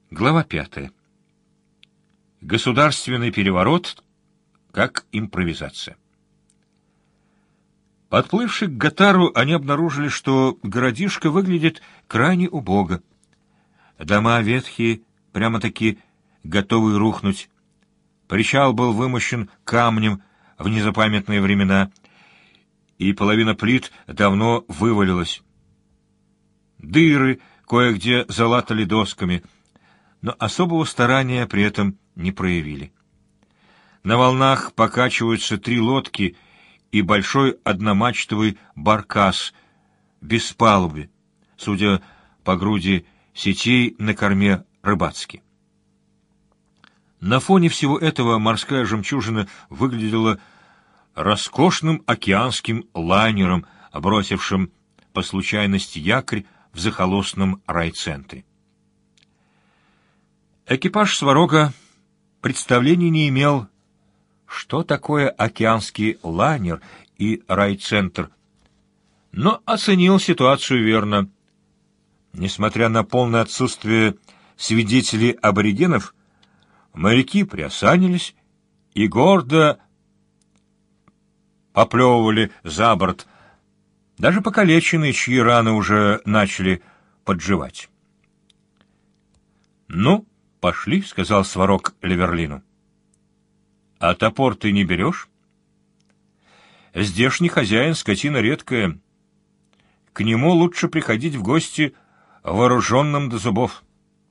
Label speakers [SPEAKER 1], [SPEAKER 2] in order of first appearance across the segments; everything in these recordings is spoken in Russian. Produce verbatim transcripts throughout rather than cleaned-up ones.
[SPEAKER 1] Глава пятая. Государственный переворот как импровизация. Подплывши к Гатару, они обнаружили, что городишко выглядит крайне убого. Дома ветхие, прямо-таки готовые рухнуть. Причал был вымощен камнем в незапамятные времена, и половина плит давно вывалилась. Дыры кое-где залатали досками, но особого старания при этом не проявили. На волнах покачиваются три лодки и большой одномачтовый баркас без палубы, судя по груди сетей на корме рыбацкий. На фоне всего этого морская жемчужина выглядела роскошным океанским лайнером, бросившим по случайности якорь в захолустном райцентре. Экипаж Сварога представления не имел, что такое океанский лайнер и райцентр, но оценил ситуацию верно. Несмотря на полное отсутствие свидетелей аборигенов, моряки приосанились и гордо поплевывали за борт, даже покалеченные, чьи раны уже начали подживать. «Ну, пошли», — сказал Сварог Леверлину. «А топор ты не берешь?» «Здешний хозяин скотина редкая. К нему лучше приходить в гости вооруженным до зубов».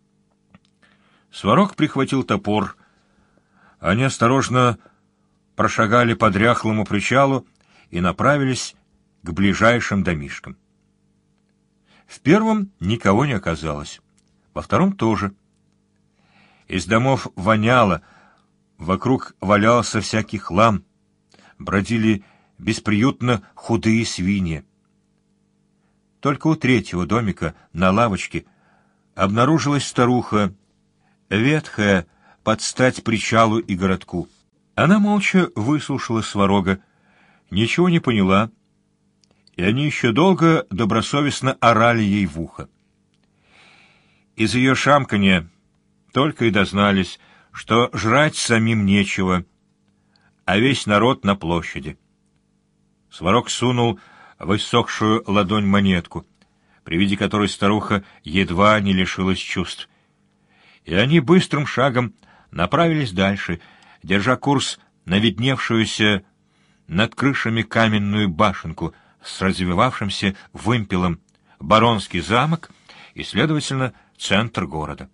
[SPEAKER 1] Сварог прихватил топор. Они осторожно прошагали по дряхлому причалу и направились к ближайшим домишкам. В первом никого не оказалось, во втором тоже. Из домов воняло, вокруг валялся всякий хлам, бродили бесприютно худые свиньи. Только у третьего домика на лавочке обнаружилась старуха, ветхая под стать причалу и городку. Она молча выслушала Сварога, ничего не поняла, и они еще долго добросовестно орали ей в ухо. Из ее шамканья только и дознались, что жрать самим нечего, а весь народ на площади. Сварог сунул в иссохшую ладонь монетку, при виде которой старуха едва не лишилась чувств. И они быстрым шагом направились дальше, держа курс на видневшуюся над крышами каменную башенку с развивавшимся вымпелом, баронский замок и, следовательно, центр города.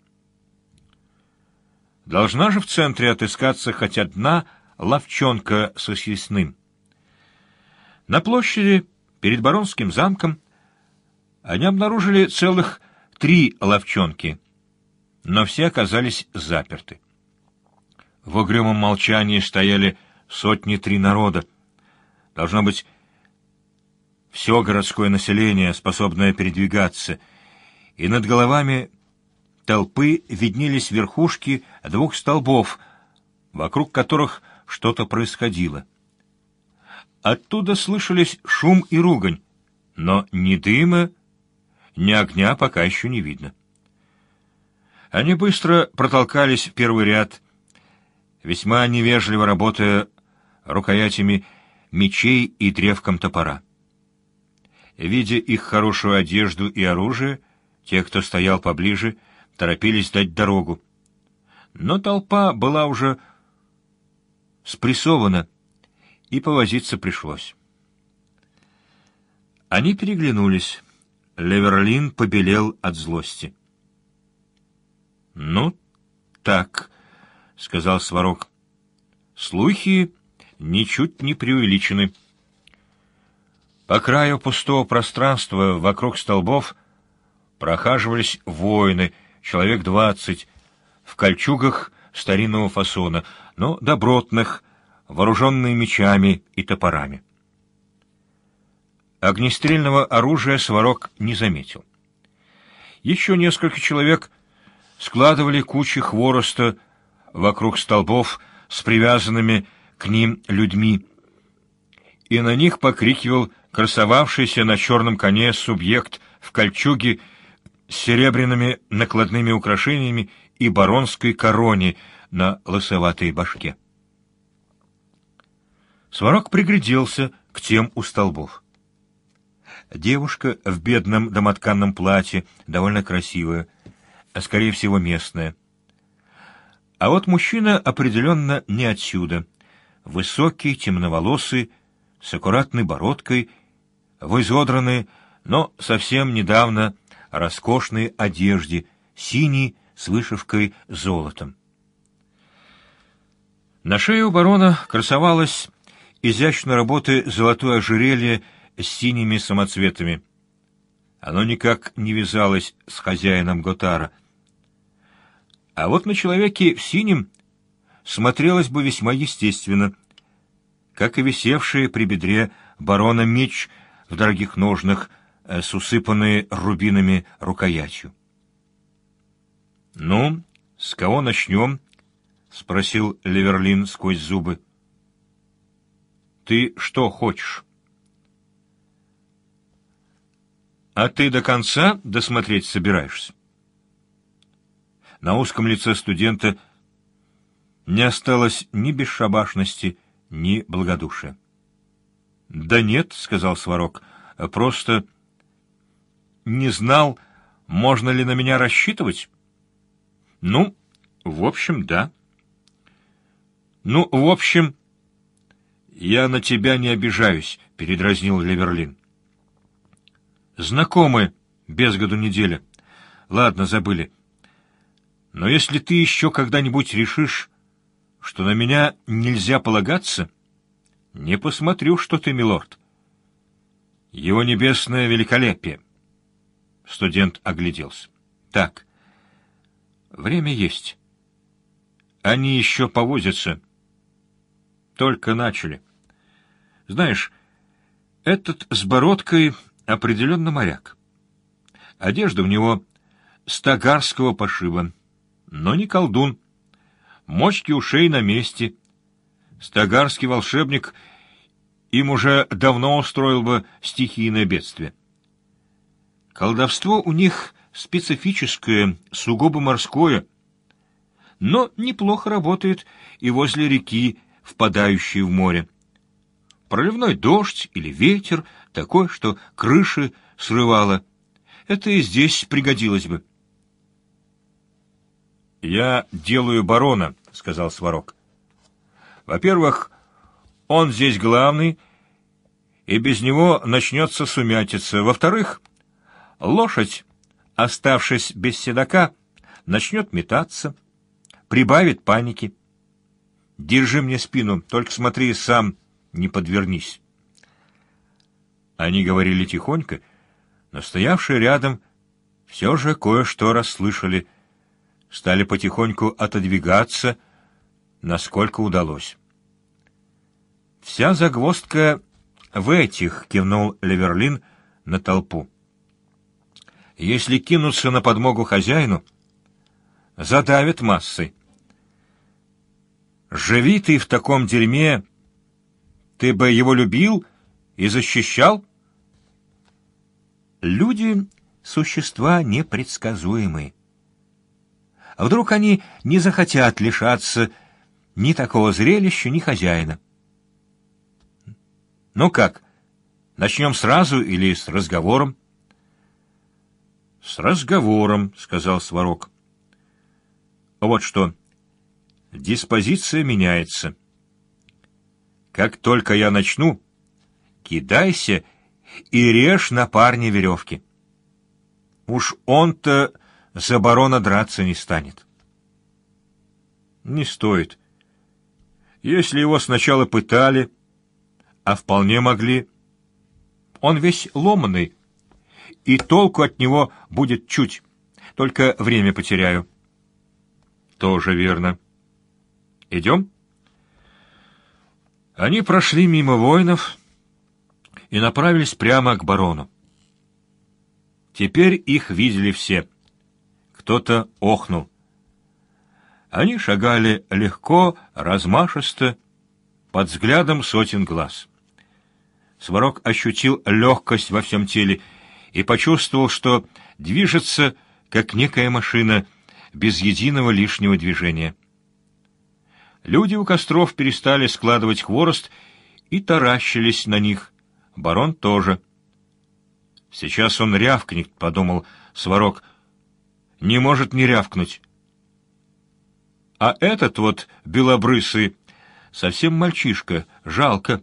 [SPEAKER 1] Должна же в центре отыскаться хоть одна лавчонка со съестным. На площади перед баронским замком они обнаружили целых три лавчонки, но все оказались заперты. В угрюмом молчании стояли сотни три народа. Должно быть, все городское население, способное передвигаться, и над головами толпы виднелись верхушки двух столбов, вокруг которых что-то происходило. Оттуда слышались шум и ругань, но ни дыма, ни огня пока еще не видно. Они быстро протолкались в первый ряд, весьма невежливо работая рукоятями мечей и древком топора. Видя их хорошую одежду и оружие, те, кто стоял поближе, торопились дать дорогу. Но толпа была уже спрессована, и повозиться пришлось. Они переглянулись. Леверлин побелел от злости. «Ну, так», — сказал Сварог, — «слухи ничуть не преувеличены». По краю пустого пространства вокруг столбов прохаживались воины, человек двадцать, в кольчугах старинного фасона, но добротных, вооруженные мечами и топорами. Огнестрельного оружия Сварог не заметил. Еще несколько человек складывали кучи хвороста вокруг столбов с привязанными к ним людьми, и на них покрикивал красовавшийся на черном коне субъект в кольчуге с серебряными накладными украшениями и баронской короне на лысоватой башке. Сварог пригляделся к тем у столбов. Девушка в бедном домотканном платье, довольно красивая, а скорее всего местная. А вот мужчина определенно не отсюда. Высокий, темноволосый, с аккуратной бородкой, в изодранной, но совсем недавно роскошной одежде, синей с вышивкой золотом. На шее у барона красовалось изящной работы золотое ожерелье с синими самоцветами. Оно никак не вязалось с хозяином Готара. А вот на человеке в синем смотрелось бы весьма естественно, как и висевший при бедре барона меч в дорогих ножнах с усыпанной рубинами рукоятью. — Ну, с кого начнем? — спросил Леверлин сквозь зубы. — Ты что хочешь? — А ты до конца досмотреть собираешься? На узком лице студента не осталось ни бесшабашности, ни благодушия. — Да нет, — сказал Сварог, — просто не знал, можно ли на меня рассчитывать. — Ну, в общем, да. — Ну, в общем, я на тебя не обижаюсь, — передразнил Леверлин. — Знакомы без году неделя. Ладно, забыли. Но если ты еще когда-нибудь решишь, что на меня нельзя полагаться, не посмотрю, что ты, милорд. Его небесное великолепие. Студент огляделся. Так, время есть. Они еще повозятся. Только начали. Знаешь, этот с бородкой определенно моряк. Одежда у него стагарского пошиба, но не колдун. Мочки ушей на месте. Стагарский волшебник им уже давно устроил бы стихийное бедствие. Колдовство у них специфическое, сугубо морское, но неплохо работает и возле реки, впадающей в море. Проливной дождь или ветер, такой, что крыши срывало, это и здесь пригодилось бы. — Я делаю барона, — сказал Сварог. — Во-первых, он здесь главный, и без него начнется сумятица. Во-вторых, лошадь, оставшись без седока, начнет метаться, прибавит паники. Держи мне спину, только смотри сам, не подвернись. Они говорили тихонько, но стоявшие рядом все же кое-что расслышали, стали потихоньку отодвигаться, насколько удалось. «Вся загвоздка в этих», — кивнул Леверлин на толпу. «Если кинуться на подмогу хозяину, задавят массой. Живи ты в таком дерьме, ты бы его любил и защищал?» Люди — существа непредсказуемые. А вдруг они не захотят лишаться ни такого зрелища, ни хозяина? Ну как, начнем сразу или с разговором? — С разговором, — сказал Сварог. — Вот что, диспозиция меняется. Как только я начну, кидайся и режь на парне веревки. Уж он-то за барона драться не станет. Не стоит. Если его сначала пытали, а вполне могли, он весь ломаный, и толку от него будет чуть, только время потеряю. Тоже верно. Идем? Они прошли мимо воинов и направились прямо к барону. Теперь их видели все. Кто-то охнул. Они шагали легко, размашисто, под взглядом сотен глаз. Сварог ощутил легкость во всем теле и почувствовал, что движется, как некая машина, без единого лишнего движения. Люди у костров перестали складывать хворост и таращились на них. Барон тоже. «Сейчас он рявкнет», — подумал Сварог. «Не может не рявкнуть». А этот вот белобрысый совсем мальчишка, жалко.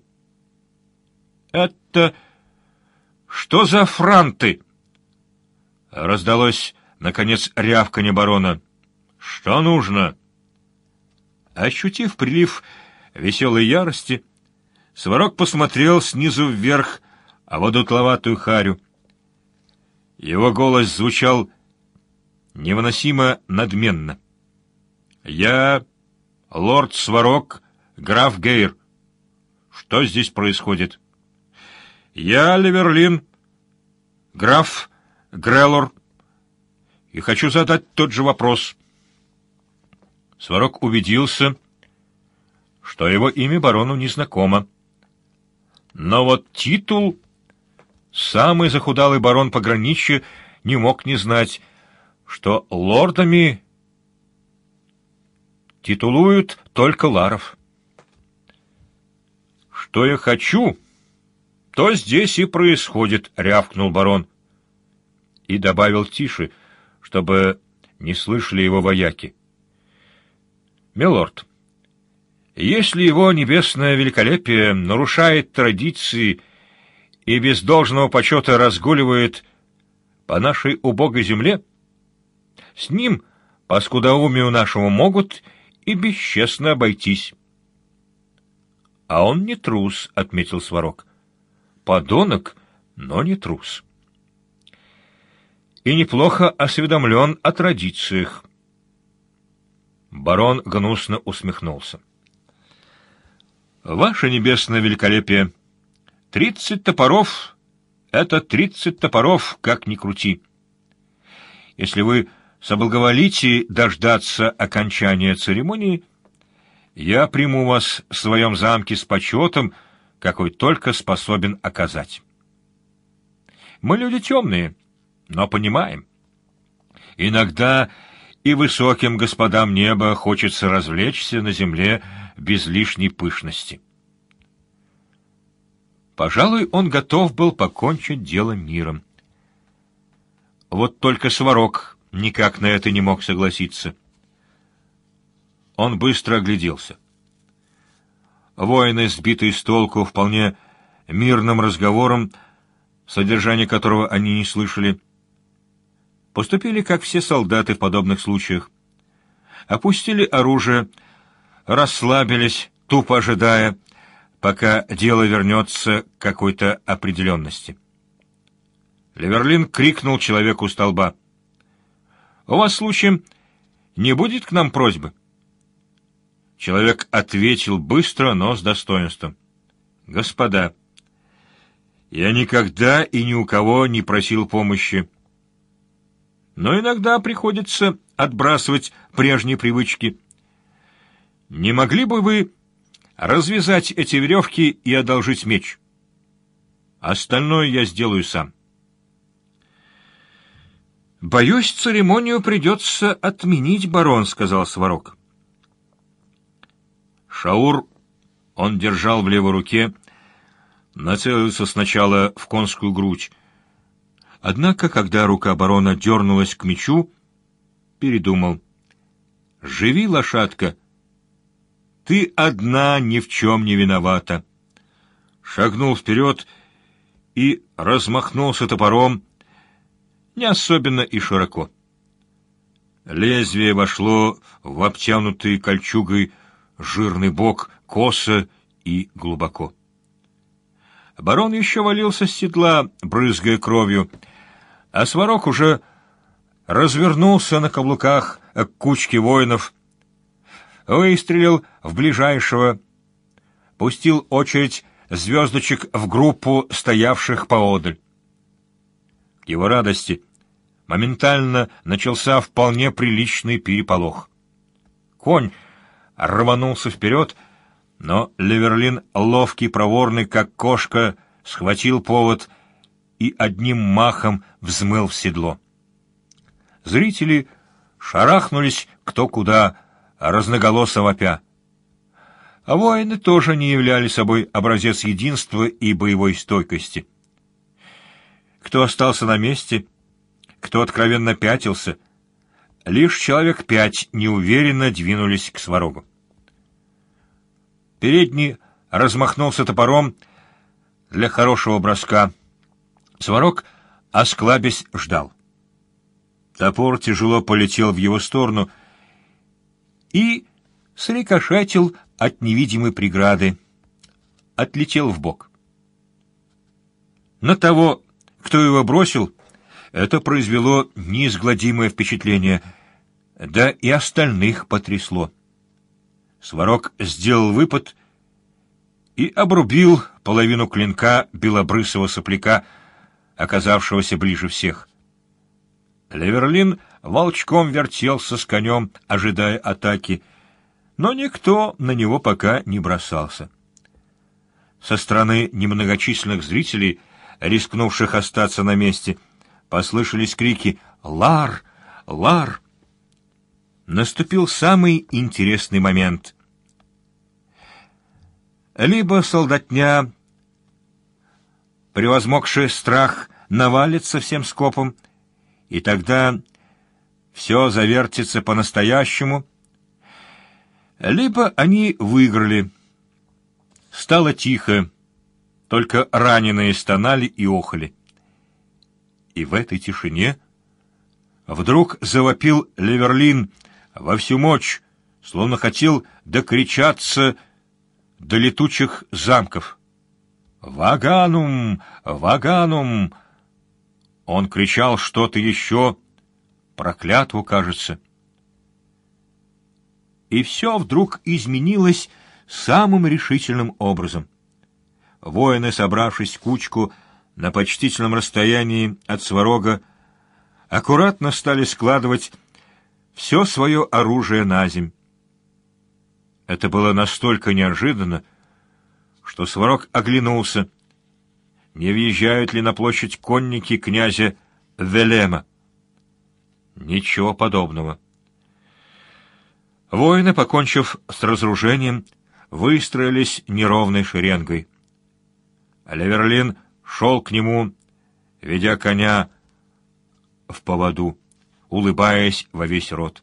[SPEAKER 1] «Это что за франты?» Раздалось, наконец, рявканье барона. «Что нужно?» Ощутив прилив веселой ярости, Сварог посмотрел снизу вверх, а в одутловатую харю. Его голос звучал невыносимо надменно. «Я лорд Сварог, граф Гейр. Что здесь происходит?» «Я Леверлин, граф Греллор, и хочу задать тот же вопрос». Сварог убедился, что его имя барону незнакомо. Но вот титул самый захудалый барон пограничья не мог не знать, что лордами титулуют только ларов. «Что я хочу, то здесь и происходит», — рявкнул барон. И добавил тише, чтобы не слышали его вояки. «Милорд, если его небесное великолепие нарушает традиции и без должного почета разгуливает по нашей убогой земле, с ним, по скудоумию нашему, могут и бесчестно обойтись». «А он не трус», — отметил Сварог. «Подонок, но не трус. И неплохо осведомлен о традициях». Барон гнусно усмехнулся. «Ваше небесное великолепие, тридцать топоров — это тридцать топоров, как ни крути. Если вы соблаговолите дождаться окончания церемонии, я приму вас в своем замке с почетом, какой только способен оказать. Мы люди темные, но понимаем. Иногда и высоким господам неба хочется развлечься на земле без лишней пышности». Пожалуй, он готов был покончить дело миром. Вот только Сварог никак на это не мог согласиться. Он быстро огляделся. Воины, сбитые с толку вполне мирным разговором, содержание которого они не слышали, поступили, как все солдаты в подобных случаях. Опустили оружие, расслабились, тупо ожидая, пока дело вернется к какой-то определенности. Леверлин крикнул человеку у столба: «У вас, случаем, не будет к нам просьбы?» Человек ответил быстро, но с достоинством: «Господа, я никогда и ни у кого не просил помощи. Но иногда приходится отбрасывать прежние привычки. Не могли бы вы развязать эти веревки и одолжить меч? Остальное я сделаю сам». «Боюсь, церемонию придется отменить, барон», — сказал Сварог. Шаур он держал в левой руке, нацелился сначала в конскую грудь. Однако, когда рука барона дернулась к мечу, передумал. «Живи, лошадка! Ты одна ни в чем не виновата!» Шагнул вперед и размахнулся топором, не особенно и широко. Лезвие вошло в обтянутый кольчугой жирный бок, косо и глубоко. Барон еще валился с седла, брызгая кровью, а Сварог уже развернулся на каблуках к кучке воинов, выстрелил в ближайшего, пустил очередь звездочек в группу стоявших поодаль. К его радости моментально начался вполне приличный переполох. Конь рванулся вперед, но Леверлин, ловкий, проворный, как кошка, схватил повод и одним махом взмыл в седло. Зрители шарахнулись кто куда, разноголосо вопя. А воины тоже не являли собой образец единства и боевой стойкости. Кто остался на месте, кто откровенно пятился, лишь человек пять неуверенно двинулись к Сварогу. Передний размахнулся топором для хорошего броска. Сварог, осклабясь, ждал. Топор тяжело полетел в его сторону и срикошетил от невидимой преграды, отлетел вбок. На того, кто его бросил, это произвело неизгладимое впечатление, да и остальных потрясло. Сварог сделал выпад и обрубил половину клинка белобрысого сопляка, оказавшегося ближе всех. Леверлин волчком вертелся с конем, ожидая атаки, но никто на него пока не бросался. Со стороны немногочисленных зрителей, рискнувших остаться на месте, послышались крики «Лар! Лар!». Наступил самый интересный момент. Либо солдатня, превозмогшая страх, навалится всем скопом, и тогда все завертится по-настоящему, либо они выиграли. Стало тихо, только раненые стонали и охали. И в этой тишине вдруг завопил Леверлин во всю мощь, словно хотел докричаться до летучих замков. «Ваганум! Ваганум!» Он кричал что-то еще, проклятву, кажется. И все вдруг изменилось самым решительным образом. Воины, собравшись в кучку на почтительном расстоянии от Сварога, аккуратно стали складывать все свое оружие на земь. Это было настолько неожиданно, что Сварог оглянулся, не въезжают ли на площадь конники князя Велема. Ничего подобного. Воины, покончив с разоружением, выстроились неровной шеренгой. Леверлин шел к нему, ведя коня в поводу, улыбаясь во весь рот.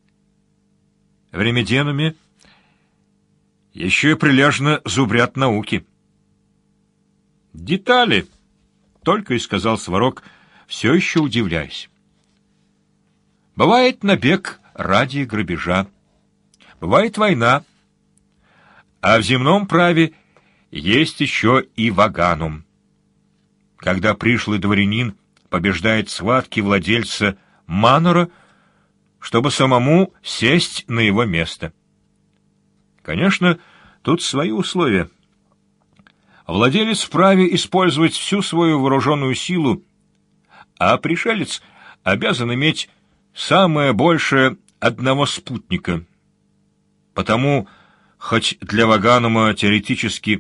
[SPEAKER 1] В Ремеденуме еще и прилежно зубрят науки. «Детали!» — только и сказал Сварог, все еще удивляясь. «Бывает набег ради грабежа, бывает война, а в земном праве есть еще и ваганум. Когда пришлый дворянин побеждает схватки владельца манора, чтобы самому сесть на его место. Конечно, тут свои условия. Владелец вправе использовать всю свою вооруженную силу, а пришелец обязан иметь самое большее одного спутника. Потому, хоть для ваганума теоретически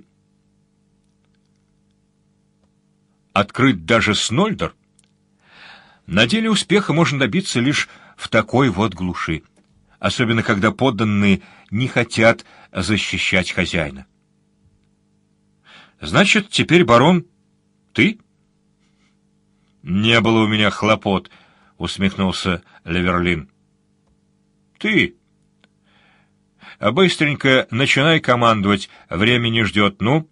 [SPEAKER 1] открыть даже Снольдер, на деле успеха можно добиться лишь в такой вот глуши, особенно когда подданные не хотят защищать хозяина. «Значит, теперь, барон, ты?» «Не было у меня хлопот», — усмехнулся Леверлин. «Ты. А быстренько начинай командовать, время не ждет, ну?»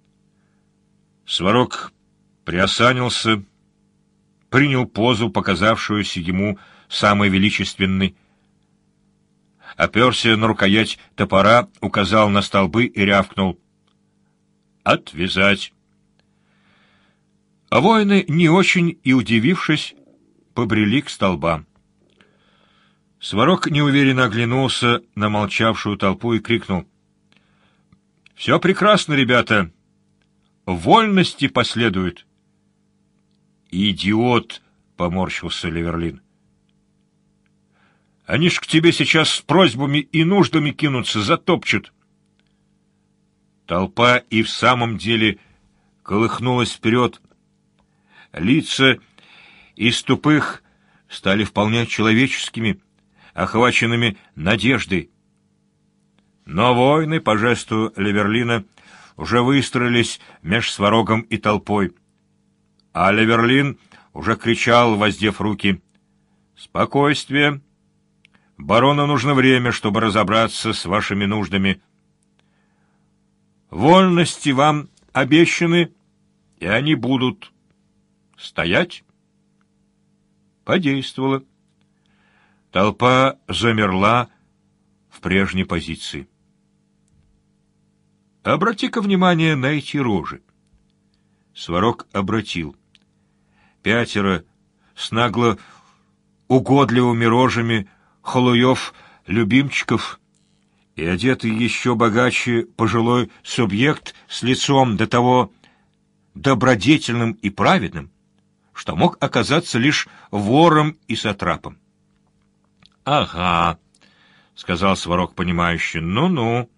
[SPEAKER 1] Сварог приосанился, принял позу, показавшуюся ему самой величественной, оперся на рукоять топора, указал на столбы и рявкнул: «Отвязать!» А воины, не очень и удивившись, побрели к столбам. Сварог неуверенно оглянулся на молчавшую толпу и крикнул: «Все прекрасно, ребята! Вольности последуют!» «Идиот!» — поморщился Леверлин. «Они ж к тебе сейчас с просьбами и нуждами кинутся, затопчут!» Толпа и в самом деле колыхнулась вперед. Лица из тупых стали вполне человеческими, охваченными надеждой. Но воины, по жесту Леверлина, уже выстроились меж Сварогом и толпой, а Леверлин уже кричал, воздев руки: «Спокойствие! Барону нужно время, чтобы разобраться с вашими нуждами. Вольности вам обещаны, и они будут. Стоять!» Подействовало. Толпа замерла в прежней позиции. «Обрати-ка внимание на эти рожи». Сварог обратил. Пятеро с нагло угодливыми рожами Холуев-любимчиков и одетый еще богаче пожилой субъект с лицом до того добродетельным и праведным, что мог оказаться лишь вором и сатрапом. — Ага, — сказал Сварог понимающе, — ну-ну.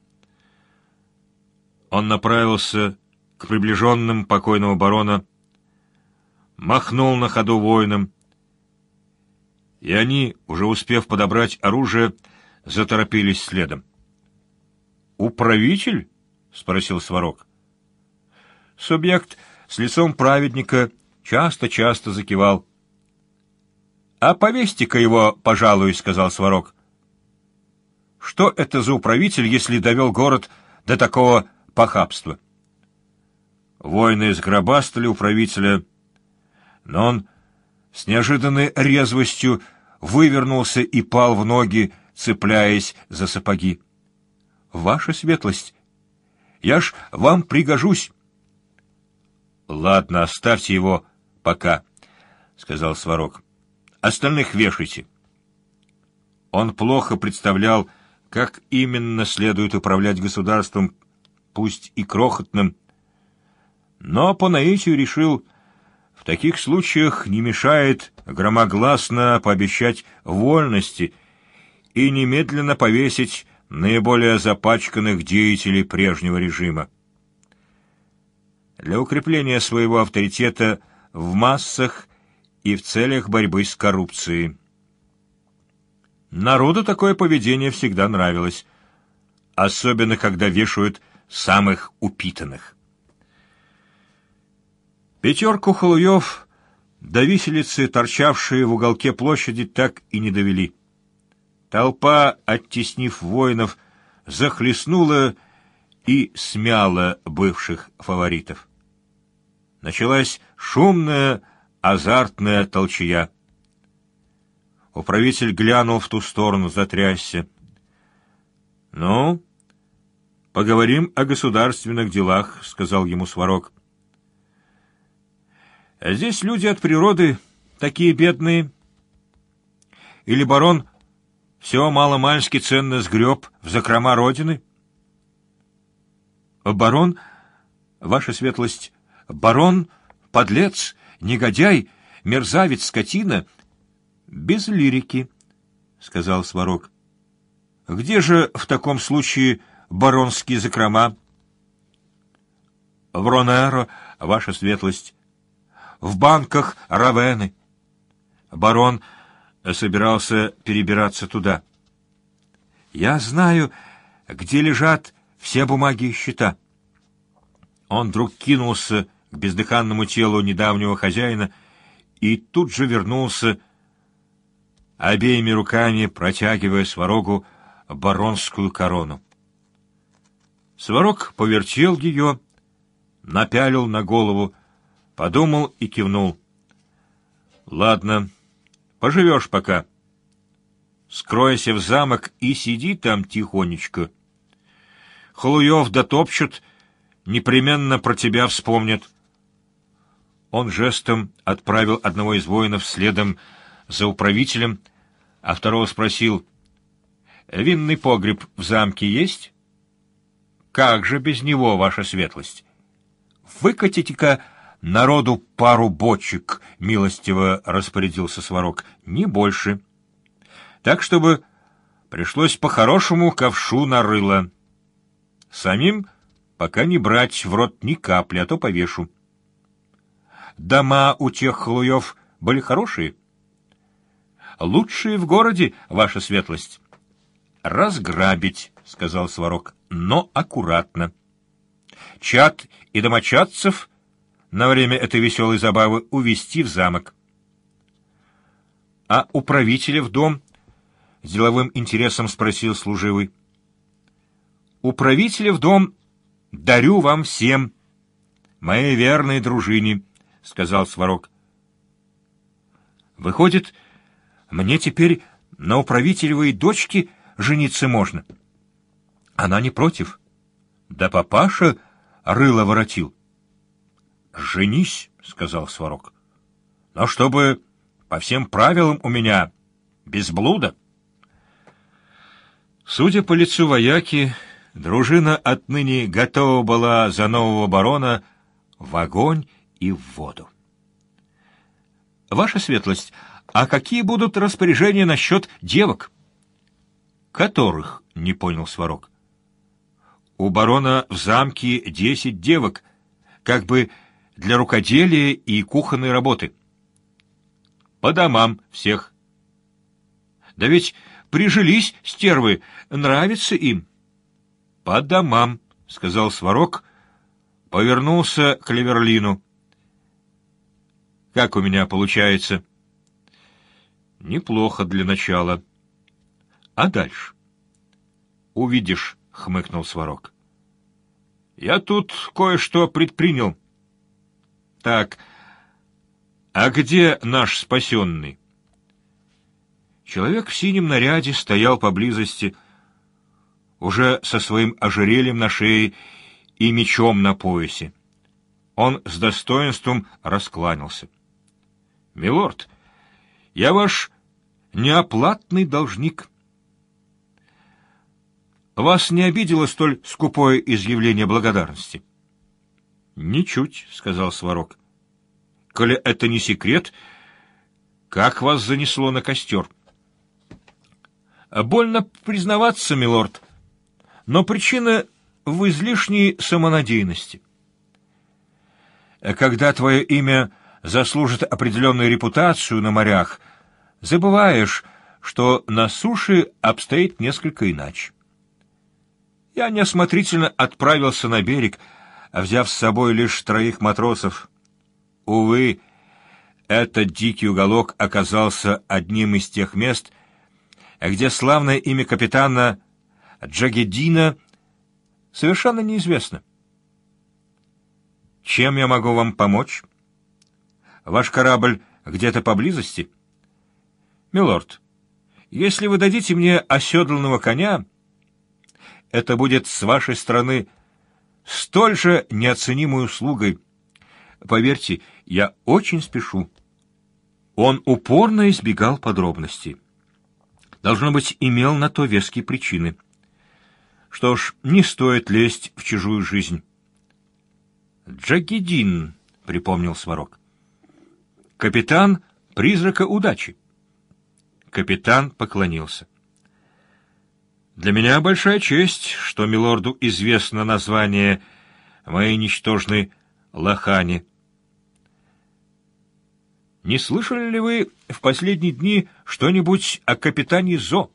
[SPEAKER 1] Он направился к приближенным покойного барона, махнул на ходу воинам, и они, уже успев подобрать оружие, заторопились следом. «Управитель?» — спросил Сварог. Субъект с лицом праведника часто-часто закивал. «А повесьте-ка его, пожалуй», — сказал Сварог. «Что это за управитель, если довел город до такого похабства?» Воины сгробастали управителя, но он с неожиданной резвостью вывернулся и пал в ноги, цепляясь за сапоги. «Ваша светлость, я ж вам пригожусь». «Ладно, оставьте его пока», — сказал Сварог. «Остальных вешайте». Он плохо представлял, как именно следует управлять государством, пусть и крохотным, но по наитию решил, в таких случаях не мешает громогласно пообещать вольности и немедленно повесить наиболее запачканных деятелей прежнего режима. Для укрепления своего авторитета в массах и в целях борьбы с коррупцией. Народу такое поведение всегда нравилось, особенно когда вешают самых упитанных. Пятерку Холуев до виселицы, торчавшие в уголке площади, так и не довели. Толпа, оттеснив воинов, захлестнула и смяла бывших фаворитов. Началась шумная, азартная толчая. Управитель глянул в ту сторону, затрясся. — Ну, поговорим о государственных делах, — сказал ему Сварог. — Здесь люди от природы такие бедные. Или барон все маломальски ценно сгреб в закрома родины? — Барон, ваша светлость, барон, подлец, негодяй, мерзавец, скотина. Без лирики, — сказал Сварог. — Где же в таком случае баронские закрома? — В Ронеро, ваша светлость. В банках Равены. Барон собирался перебираться туда. Я знаю, где лежат все бумаги и счета. Он вдруг кинулся к бездыханному телу недавнего хозяина и тут же вернулся, обеими руками протягивая Сварогу баронскую корону. Сварог повертел ее, напялил на голову, подумал и кивнул. — Ладно, поживешь пока. Скройся в замок и сиди там тихонечко. Холуев дотопчут, непременно про тебя вспомнят. Он жестом отправил одного из воинов следом за управителем, а второго спросил: «Винный погреб в замке есть?» «Как же без него, ваша светлость?» «Выкатите-ка народу пару бочек», — милостиво распорядился Сварог, — «не больше. Так, чтобы пришлось по-хорошему ковшу на рыло. Самим пока не брать в рот ни капли, а то повешу». дома у тех халуев были хорошие? Лучшие в городе, ваша светлость. Разграбить, — сказал Сварог, — но аккуратно. Чад и домочадцев на время этой веселой забавы увести в замок. А управителя в дом? — с деловым интересом спросил служивый. Управителя в дом дарю вам всем, моей верной дружине, — сказал Сварог. Выходит, мне теперь на управителевой дочке жениться можно? Она не против. Да папаша рыло воротил. Женись, — сказал Сварог. Но чтобы по всем правилам у меня, без блуда. Судя по лицу вояки, дружина отныне готова была за нового барона в огонь и в воду. Ваша светлость, а какие будут распоряжения насчет девок? Которых? — не понял Сварог. У барона в замке десять девок, как бы для рукоделия и кухонной работы. По домам всех. Да ведь прижились стервы, нравится им. По домам, — сказал Сварог, повернулся к Леверлину. Как у меня получается? Неплохо для начала. А дальше? Увидишь, — хмыкнул Сварог. Я тут кое-что предпринял. Так, а где наш спасенный? Человек в синем наряде стоял поблизости, уже со своим ожерельем на шее и мечом на поясе. Он с достоинством раскланялся. — Милорд, я ваш неоплатный должник. Вас не обидело столь скупое изъявление благодарности? — Ничуть, — сказал Сварог. — Коли это не секрет, как вас занесло на костер? — Больно признаваться, милорд, но причина в излишней самонадеянности. Когда твое имя заслужит определенную репутацию на морях, забываешь, что на суше обстоит несколько иначе. Я неосмотрительно отправился на берег, взяв с собой лишь троих матросов. Увы, этот дикий уголок оказался одним из тех мест, где славное имя капитана Джагеддина совершенно неизвестно. Чем я могу вам помочь? Ваш корабль где-то поблизости? Милорд, если вы дадите мне оседланного коня, это будет с вашей стороны столь же неоценимой услугой. Поверьте, я очень спешу. Он упорно избегал подробностей. Должно быть, имел на то веские причины. Что ж, не стоит лезть в чужую жизнь. Джагеддин, — припомнил Сварог. Капитан призрака удачи. Капитан поклонился. Для меня большая честь, что милорду известно название моей ничтожной лохани. Не слышали ли вы в последние дни что-нибудь о капитане Зо?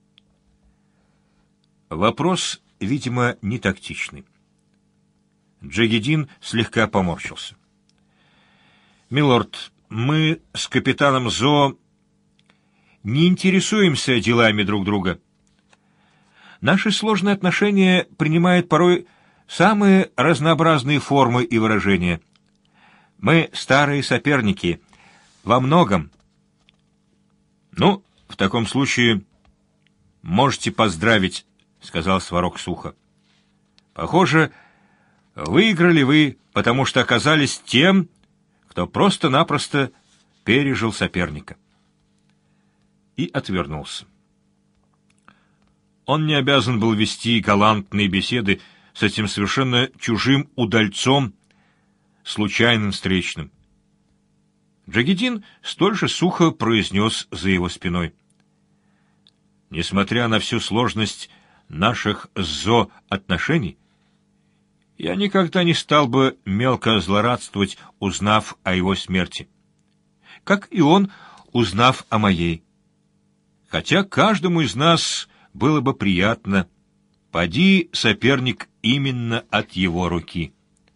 [SPEAKER 1] Вопрос, видимо, не тактичный. Джагеддин слегка поморщился. «Милорд, мы с капитаном Зо не интересуемся делами друг друга. Наши сложные отношения принимают порой самые разнообразные формы и выражения. Мы старые соперники во многом. Ну, в таком случае можете поздравить», — сказал Сварог сухо. «Похоже, выиграли вы, потому что оказались тем, кто просто-напросто пережил соперника». И отвернулся. Он не обязан был вести галантные беседы с этим совершенно чужим удальцом, случайным встречным. Джагеддин столь же сухо произнес за его спиной: «Несмотря на всю сложность наших с Зо отношений, Я никогда не стал бы мелко злорадствовать, узнав о его смерти. Как и он, узнав о моей. Хотя каждому из нас было бы приятно, поди соперник именно от его руки.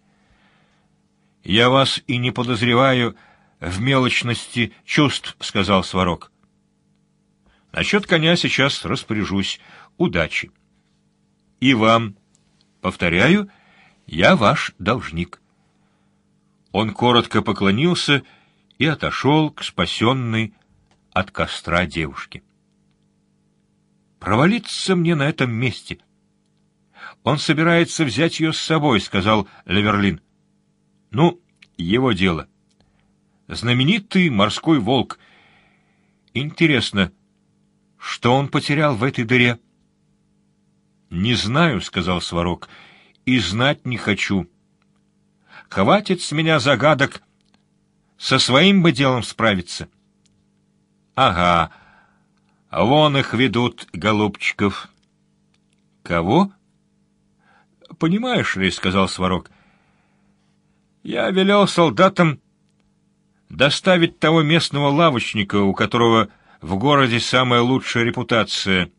[SPEAKER 1] «Я вас и не подозреваю в мелочности чувств», — сказал Сварог. «Насчет коня сейчас распоряжусь. Удачи. И вам, повторяю, я ваш должник». Он коротко поклонился и отошел к спасенной от костра девушке. «Провалиться мне на этом месте. Он собирается взять ее с собой», — сказал Леверлин. «Ну, его дело. Знаменитый морской волк. Интересно, что он потерял в этой дыре?» «Не знаю», — сказал Сварог, — «и знать не хочу. Хватит с меня загадок, со своим бы делом справиться». «Ага, вон их ведут, голубчиков». «Кого?» «Понимаешь ли», — сказал Сварог, — «я велел солдатам доставить того местного лавочника, у которого в городе самая лучшая репутация,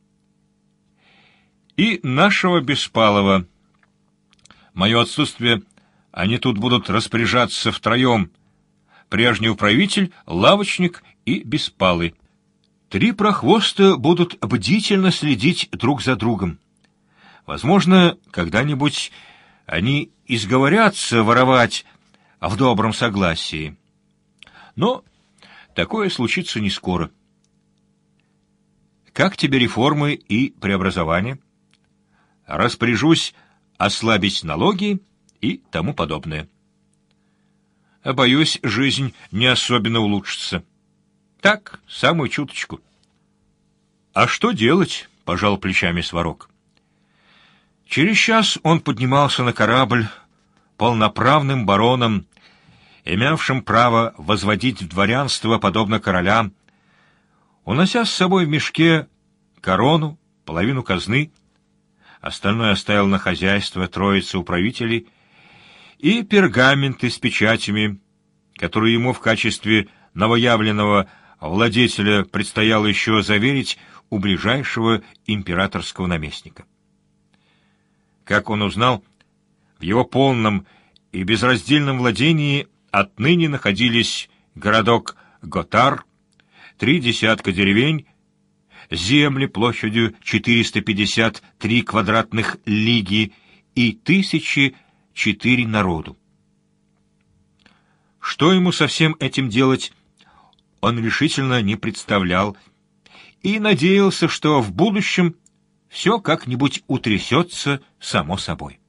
[SPEAKER 1] и нашего Беспалова. Мое отсутствие они тут будут распоряжаться втроем: прежний управитель, лавочник и Беспалый. Три прохвоста будут бдительно следить друг за другом. Возможно, когда-нибудь они изговорятся воровать в добром согласии. Но такое случится не скоро. Как тебе реформы и преобразования? Распоряжусь ослабить налоги и тому подобное. Боюсь, жизнь не особенно улучшится. Так, самую чуточку. А что делать? — пожал плечами Сварог. Через час он поднимался на корабль полноправным бароном, имевшим право возводить в дворянство, подобно королям, унося с собой в мешке корону, половину казны, остальное оставил на хозяйство троицы управителей, и пергаменты с печатями, которые ему в качестве новоявленного владетеля предстояло еще заверить у ближайшего императорского наместника. Как он узнал, в его полном и безраздельном владении отныне находились городок Готар, три десятка деревень, земли площадью четыреста пятьдесят три квадратных лиги и тысячи четыре народу. Что ему со всем этим делать, он решительно не представлял и надеялся, что в будущем все как-нибудь утрясется само собой.